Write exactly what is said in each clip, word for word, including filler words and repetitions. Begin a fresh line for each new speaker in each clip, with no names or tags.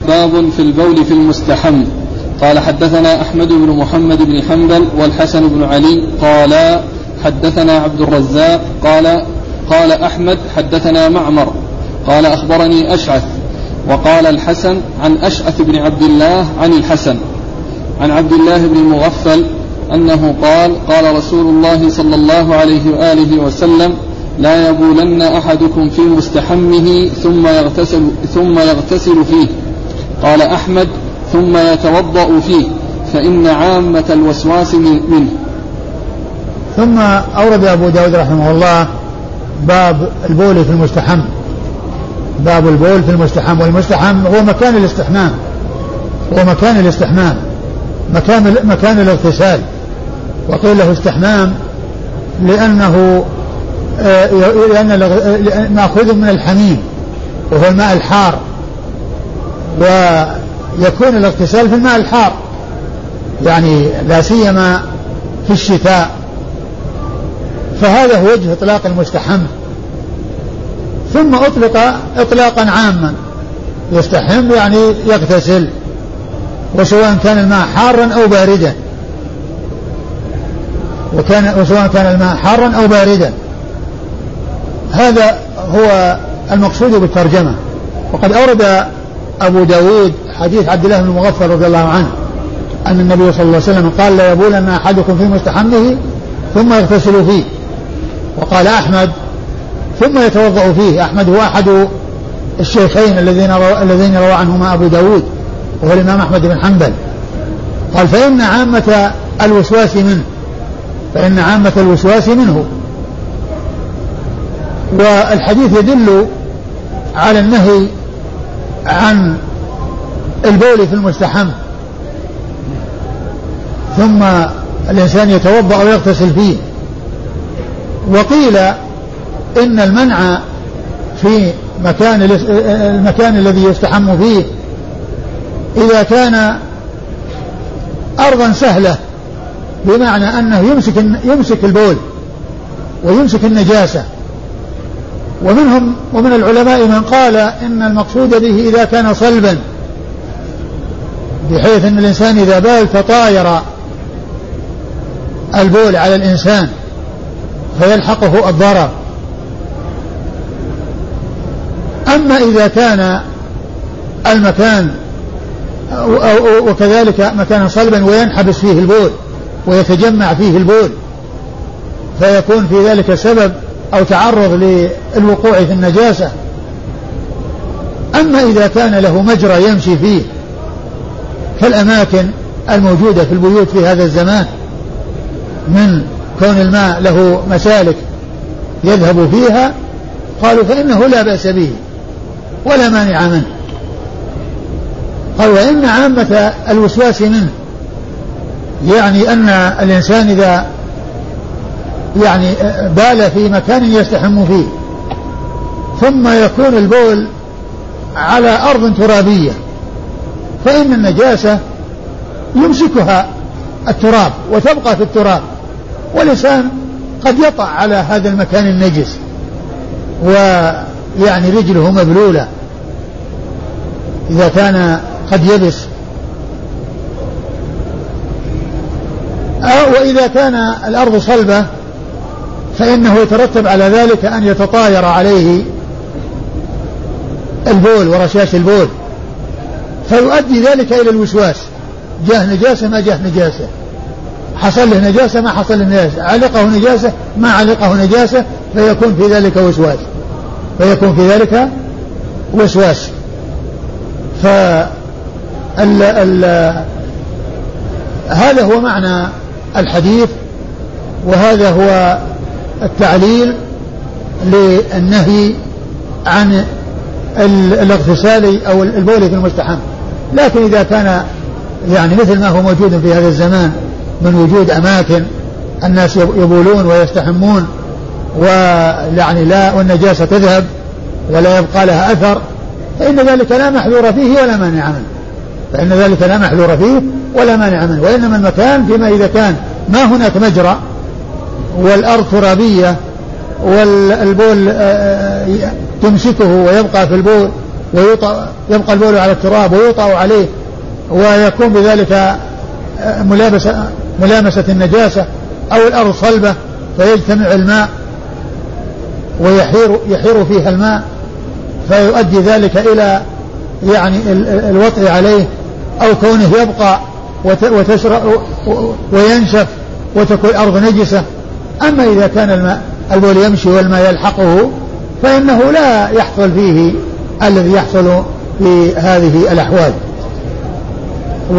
باب في البول في المستحم. قال حدثنا أحمد بن محمد بن حنبل والحسن بن علي قال حدثنا عبد الرزاق قال قال أحمد حدثنا معمر قال أخبرني أشعث، وقال الحسن عن أشعث بن عبد الله عن الحسن عن عبد الله بن المغفل أنه قال قال رسول الله صلى الله عليه وآله وسلم لا يبولن أحدكم في مستحمه ثم يغتسل, ثم يغتسل فيه. قال أحمد ثم يتوضأ فيه فإن عامة الوسواس منه.
ثم أورد أبو داود رحمه الله باب البول في المستحم. باب البول في المستحم، والمستحم هو مكان الاستحمام، هو مكان الاستحمام مكان, مكان الاغتسال، وقيل له استحمام لأنه لأن مأخوذ من الحميم وهو الماء الحار، ويكون الاغتسال في الماء الحار يعني لا سيما في الشتاء، فهذا هو وجه إطلاق المستحم. ثم أطلق إطلاقا عاما، يستحم يعني يغتسل، وسواء كان الماء حارا أو باردا، وكان وسواء كان الماء حارا أو باردا. هذا هو المقصود بالترجمة. وقد أورد أبو داود حديث عبد الله بن المغفل رضي الله عنه أن النبي صلى الله عليه وسلم قال لا يبولن أحدكم في مستحمه ثم يغتسل فيه. وقال أحمد ثم يتوضأ فيه. أحمد هو أحد الشيخين الذين الذين روى عنهما أبو داود وهو الإمام أحمد بن حنبل. قال فإن عامة الوسواس منه، فإن عامة الوسواس منه. والحديث يدل على النهي عن البول في المستحم ثم الإنسان يتوضأ ويغتسل فيه. وقيل إن المنع في مكان المكان الذي يستحم فيه إذا كان أرضا سهلة، بمعنى أنه يمسك يمسك البول ويمسك النجاسة. ومنهم ومن العلماء من قال إن المقصود به إذا كان صلبا، بحيث أن الإنسان إذا بال تطاير البول على الإنسان فيلحقه الضرر. أما إذا كان المكان وكذلك مكانا صلبا وينحبس فيه البول ويتجمع فيه البول فيكون في ذلك سبب أو تعرض للوقوع في النجاسة. أما إذا كان له مجرى يمشي فيه كالأماكن الموجودة في البيوت في هذا الزمان، من كون الماء له مسالك يذهب فيها، قالوا فإنه لا بأس به ولا مانع منه. قالوا وإن عامة الوسواس منه، يعني أن الإنسان إذا يعني بال في مكان يستحم فيه ثم يكون البول على أرض ترابية، فإن النجاسة يمسكها التراب وتبقى في التراب، والإنسان قد يطع على هذا المكان النجس ويعني رجله مبلولة إذا كان قد يبس. أو وإذا كان الأرض صلبة فإنه يترتب على ذلك أن يتطاير عليه البول ورشاش البول، فيؤدي ذلك إلى الوسواس. جاه نجاسة ما جاه نجاسة، حصل له نجاسة ما حصل له نجاسة، علقه نجاسة ما علقه نجاسة، فيكون في ذلك وسواس فيكون في ذلك وسواس ف ال ال هذا هو معنى الحديث، وهذا هو التعليل للنهي عن الاغتسال أو البول في المستحم. لكن إذا كان يعني مثل ما هو موجود في هذا الزمان من وجود أماكن الناس يبولون ويستحمون ويعني لا والنجاسة تذهب ولا يبقى لها أثر، فإن ذلك لا محذور فيه ولا مانع منه، فإن ذلك لا محذور فيه ولا مانع منه. وإنما المكان فيما إذا كان ما هناك مجرى والأرض ترابية والبول تمسكه ويبقى في البول ويطأ يبقى البول على التراب ويطأ عليه ويكون بذلك ملامسة, ملامسة النجاسة أو الأرض صلبة فيجتمع الماء ويحير يحير فيها الماء فيؤدي ذلك إلى يعني الوطء عليه أو كونه يبقى وتشرب وينشف وتكون الأرض نجسة. أما إذا كان الماء البول يمشي والماء يلحقه فإنه لا يحصل فيه الذي يحصل في هذه الأحوال. و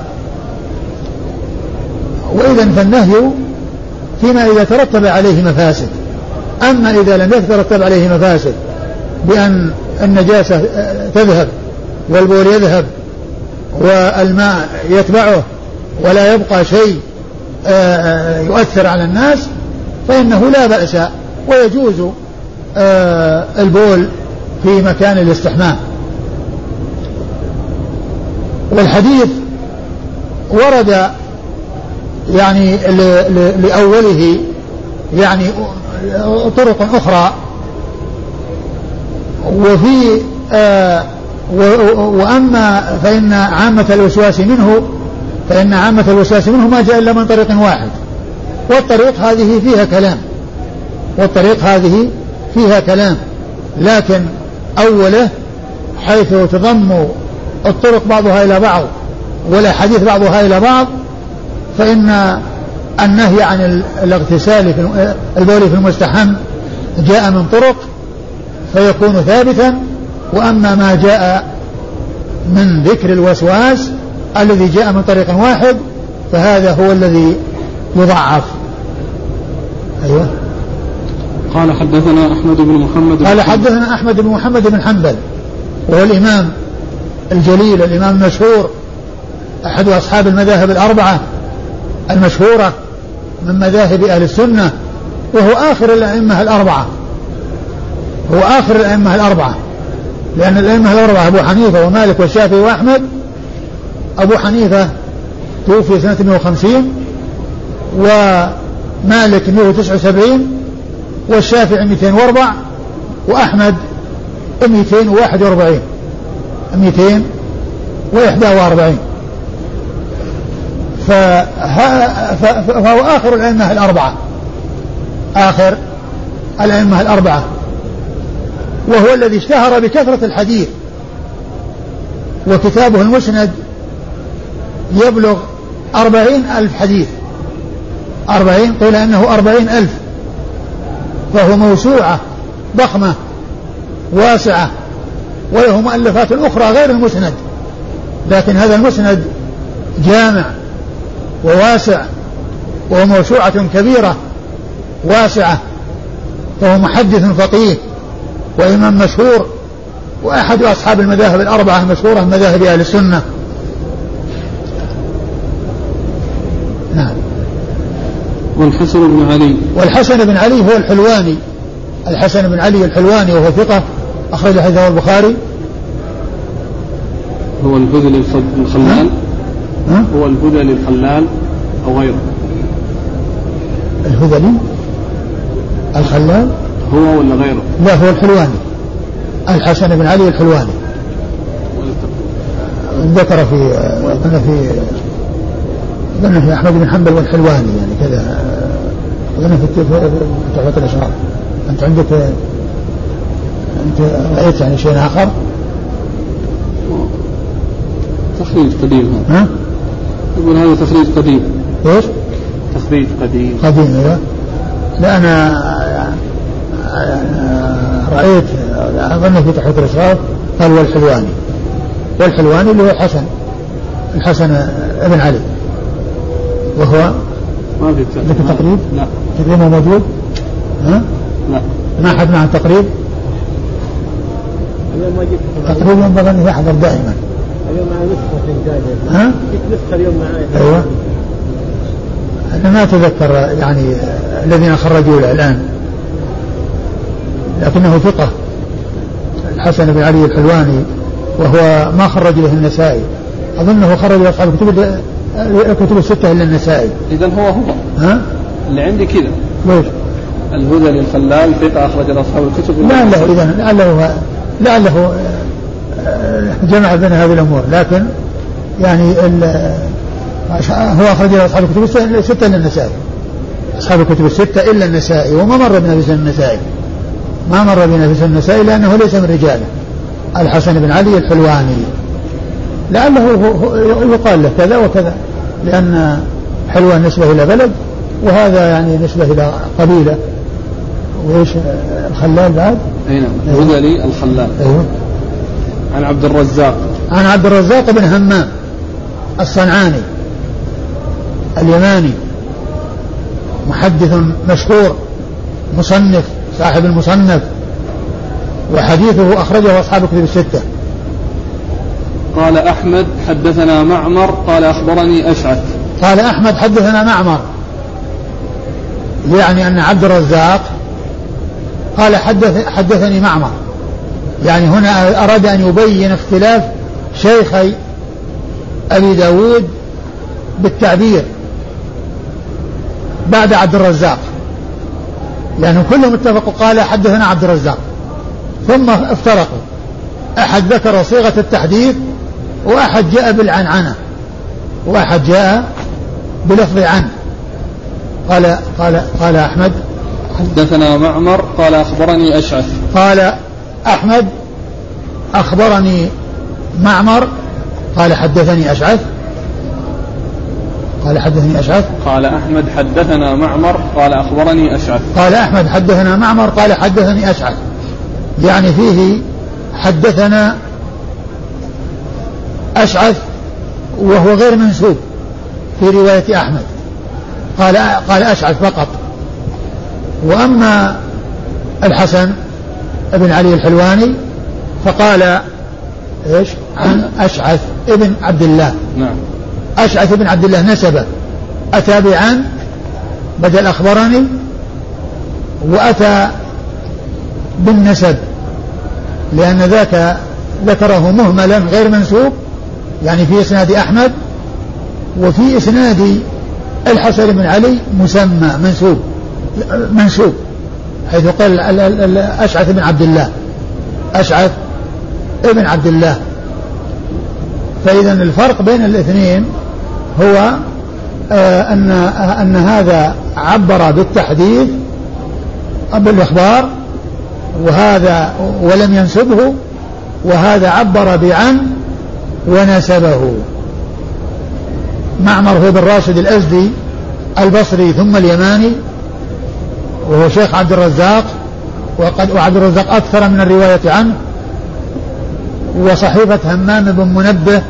وإذا فالنهي فيما إذا ترتب عليه مفاسد. أما إذا لم يترتب عليه مفاسد بأن النجاسة تذهب والبول يذهب والماء يتبعه ولا يبقى شيء يؤثر على الناس فإنه لا بأس ويجوز البول في مكان الاستحمام. والحديث ورد يعني لأوله يعني طرق أخرى وفي آه وأما فإن عامة الوسواس منه فإن عامة الوسواس منه ما جاء إلا من طريق واحد والطريق هذه فيها كلام والطريق هذه فيها كلام لكن أوله حيث تضم الطرق بعضها إلى بعض والأحاديث بعضها إلى بعض فإن النهي عن الاغتسال في البول في المستحم جاء من طرق فيكون ثابتا. وأما ما جاء من ذكر الوسواس الذي جاء من طريق واحد فهذا هو الذي يضعف. أيوة.
قال حدثنا أحمد بن محمد
قال حدثنا أحمد بن محمد بن حنبل وهو الإمام الجليل الإمام المشهور أحد أصحاب المذاهب الأربعة المشهورة من مذاهب أهل السنة وهو آخر الأئمة الأربعة هو آخر الأئمة الأربعة لأن الأئمة الأربعة أبو حنيفة ومالك والشافعي وأحمد. أبو حنيفة توفي سنة مئة وخمسين ومالك مئة وتسعة وسبعين والشافعي مئتين وأربعة وأحمد مئتين وواحد وأربعين مئتين وإحدى وأربعين فهو آخر الأئمة الأربعة آخر الأئمة الأربعة وهو الذي اشتهر بكثرة الحديث وكتابه المسند يبلغ أربعين ألف حديث أربعين قيل أنه أربعين ألف فهو موسوعة ضخمة واسعة وله مؤلفات أخرى غير المسند لكن هذا المسند جامع وواسع وموسوعة كبيرة واسعة فهو محدث فقيه وإمام مشهور وأحد أصحاب المذاهب الأربعة المشهورة من مذاهب أهل السنة. نعم.
والحسن بن علي
والحسن بن علي هو الحلواني الحسن بن علي الحلواني وهو ثقة أخرج حديثه البخاري.
هو الهذلي الخلال
ها؟
هو الهذلي الخلال أو غيره؟
الهذلي الخلال
هو ولا غيره؟
لا هو الحلواني الحسن بن علي الحلواني ذكر في قلنا في قلنا في أحمد بن حنبل والحلواني يعني كذا قلنا في تحفة الأشراف. أنت عندك أنت رأيت يعني شيء آخر؟
تخريج قديم
ها؟
يقول هذا تخريج قديم.
إيش؟
تخريج قديم.
قديم إيه؟ لا أنا رأيت أظن في تحت الإشراف قال والحلواني والحلواني اللي هو الحسن الحسن ابن علي وهو
ما في
تقريب.
لا
تقريبا موجود. ها؟
لا
ما حد مع التقريب.
اليوم ما جبت
تقريبا ينبغي أن يحضر دائما.
اليوم معي نسخة في الجاية.
ها؟
جبت نسخة اليوم معي.
أيوة. أنا ما أتذكر يعني الذين خرجوا له الآن لكنه ثقة الحسن بن علي الحلواني وهو ما خرج له النسائي أظنه خرج له أصحاب الكتب الكتب الستة إلا النسائي.
إذن هو هو
ها؟
اللي عندي كذا.
ليش؟
الهذلي الخلال ثقة أخرج له أصحاب الكتب.
لعله إذن لعله لعله جمع بين هذه الأمور. لكن يعني هو أخرج أصحاب الكتب الستة إلا النسائي، أصحاب الكتب الستة إلا النسائي، وما مر بنا في سنن النسائي، ما مر بنا في سنن النسائي لأنه ليس من رجاله الحسن بن علي الحلواني، لعله يقال له كذا وكذا، لأن حلوان نسبة إلى بلد وهذا يعني نسبة إلى قبيلة. وإيش الخلال بعد؟
أي نعم، هذلي الخلال.
أيوه.
عن عبد الرزاق،
عن عبد الرزاق بن همام الصنعاني اليماني، محدث مشهور، مصنف، صاحب المصنف، وحديثه أخرجه أصحاب الكتب الستة.
قال أحمد حدثنا معمر قال أخبرني أشعث.
قال أحمد حدثنا معمر، يعني أن عبد الرزاق قال حدث حدثني معمر، يعني هنا أراد أن يبين اختلاف شيخي أبي داود بالتعبير بعد عبد الرزاق، لأنهم كلهم اتفقوا قال حدثنا عبد الرزاق، ثم افترقوا، أحد ذكر صيغة التحديث وأحد جاء بالعنعنة وأحد جاء بلفظ عن. قال قال قال أحمد
حدثنا معمر قال أخبرني أشعث.
قال أحمد أخبرني معمر قال حدثني أشعث. قال حدثني أشعث.
قال أحمد حدثنا معمر قال أخبرني أشعث.
قال أحمد حدثنا معمر قال حدثني أشعث، يعني فيه حدثنا أشعث وهو غير منسوب في رواية أحمد، قال قال أشعث فقط. وأما الحسن ابن علي الحلواني فقال إيش عن أشعث ابن عبد الله.
نعم.
أشعث ابن عبد الله نسبه، أتى بعن بدل أخبرني، وأتى بالنسب لأن ذاك ذكره مهملا غير منسوب، يعني في إسناد أحمد، وفي إسناد الحسن بن علي مسمى منسوب منسوب حيث قال أشعث بن عبد الله، أشعث ابن عبد الله. فإذا الفرق بين الاثنين هو آه أن آه أن هذا عبر بالتحديث بالإخبار وهذا ولم ينسبه، وهذا عبر بعن ونسبه. معمر هو بن راشد الأزدي البصري ثم اليماني، وهو شيخ عبد الرزاق، وقد وعبد الرزاق أكثر من الرواية عنه. وصحيفة همام بن منبه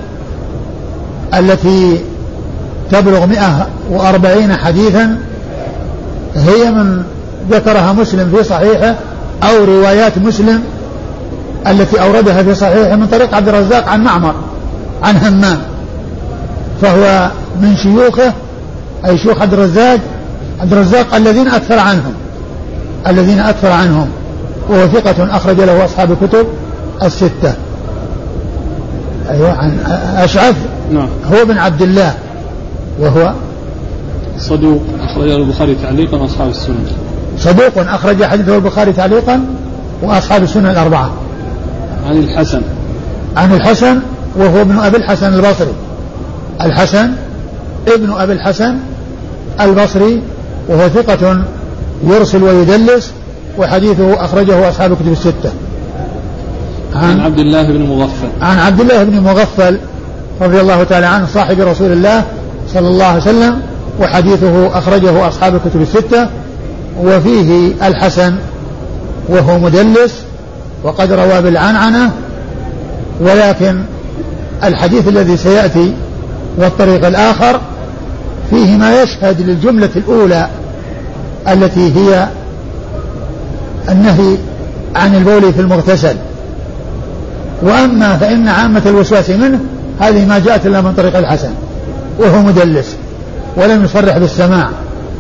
التي تبلغ مئة وأربعين حديثا هي من ذكرها مسلم في صحيحه أو روايات مسلم التي أوردها في صحيحه من طريق عبد الرزاق عن معمر عن همام، فهو من شيوخه أي شيوخ عبد الرزاق عبد الرزاق الذين أكثر عنهم الذين أكثر عنهم وهو ثقة أخرج له أصحاب الكتب الستة. أيوة. عن أشعث.
نعم.
هو بن عبد الله وهو
صدوق أخرج البخاري تعليقا وأصحاب السنن.
صدوق أخرج حديثه البخاري تعليقا وأصحاب السنن الأربعة.
عن الحسن.
عن الحسن وهو ابن أبي الحسن البصري، الحسن ابن أبي الحسن البصري، وهو ثقة يرسل ويدلس، وحديثه أخرجه أصحاب الكتب الستة.
عن, عن عبد الله بن مغفل.
عن عبد الله بن مغفل رضي الله تعالى عنه صاحب رسول الله صلى الله عليه وسلم، وحديثه أخرجه أصحاب الكتب الستة. وفيه الحسن وهو مدلس وقد روى بالعنعنة، ولكن الحديث الذي سيأتي والطريق الآخر فيه ما يشهد للجملة الأولى التي هي النهي عن البول في المغتسل. وأما فإن عامة الوسواس منه هذه ما جاءت إلا من طريق الحسن وهو مدلس ولم يصرح بالسماع،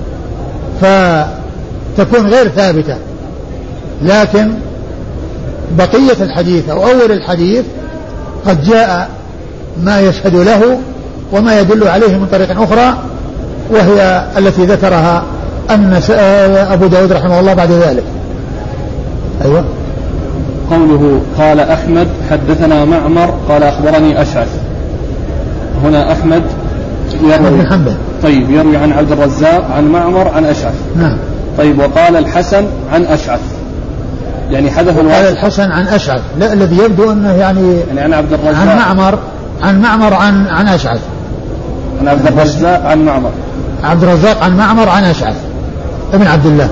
فتكون غير ثابتة. لكن بقية الحديث أو أول الحديث قد جاء ما يشهد له وما يدل عليه من طريق أخرى، وهي التي ذكرها أن أبو داود رحمه الله بعد ذلك. أيوة.
قوله قال أحمد حدثنا معمر قال أخبرني أشعث، هنا أحمد يروي طيب يروي عن عبد الرزاق عن معمر عن أشعث.
نعم.
طيب وقال الحسن عن أشعث، يعني حذف
قال الحسن عن أشعث، لا الذي يبدو أنه يعني,
يعني عن عبد الرزاق
عن معمر عن معمر عن عن أشعث،
عن عبد الرزاق عن معمر
عبد الرزاق عن معمر عن أشعث ابن عبد الله.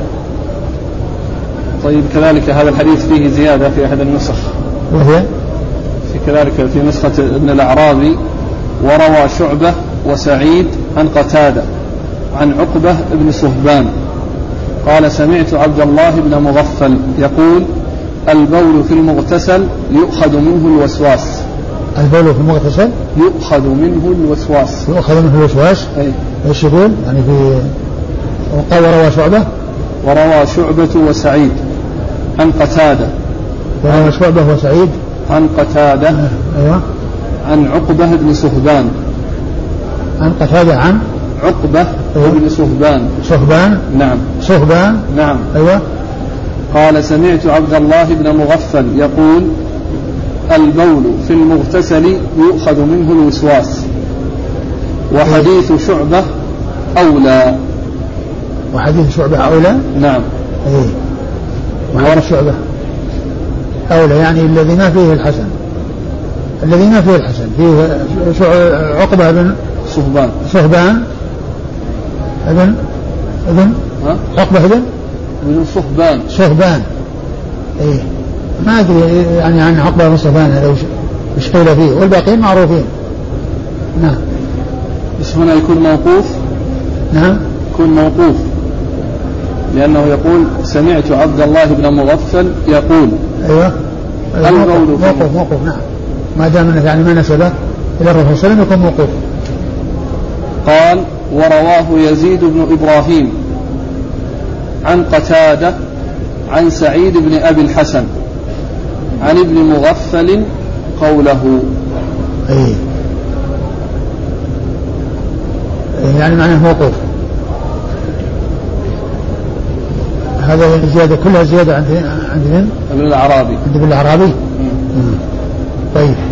طيب كذلك هذا الحديث فيه زيادة في أحد النسخ،
وهي
في كذلك في نسخة ابن الأعرابي وروى شعبة وسعيد عن قتادة عن عقبة بن صهبان قال سمعت عبد الله بن مغفل يقول البول في المغتسل يؤخذ منه الوسواس.
البول في المغتسل
يؤخذ منه الوسواس.
يؤخذ منه الوسواس.
أي.
ايش يقول يعني في وقال وروى شعبة
وروى شعبة وسعيد عن قتادة
وروى شعبة وسعيد
عن قتادة
أيوة
عن عقبة بن صهبان
عن قتادة عن
عقبة أيوة. بن صهبان
صهبان
نعم
صهبان
نعم
أيوة
قال سمعت عبد الله بن مغفل يقول البول في المغتسل يؤخذ منه الوسواس وحديث شعبة أولى.
وحديث شعبة أولى.
نعم.
إيه. وحديث شعبة أولى يعني الذي ما فيه الحسن، الذي ما فيه الحسن فيه عقبة بن
صهبان
صهبان ابن ابن عقبة ابن
بن صهبان
صهبان. إيه ما أدري يعني عن عقبة بن صهبان هذا وش قيل فيه، والباقيين معروفين. نعم.
بس هنا يكون موقوف.
نعم
يكون موقوف لأنه يقول سمعت عبد الله بن مغفل يقول.
أيوة
البول
موقوف موقوف نعم ما دام يعني ما نسبه إلى الرسول صلى الله عليه وسلم يكون موقوف.
قال ورواه يزيد بن إبراهيم عن قتادة عن سعيد بن أبي الحسن عن ابن مغفل قوله.
أي يعني معناه موقوف. هذا زيادة كلها زيادة عند عند ابن
الأعرابي
عند ابن الأعرابي. طيب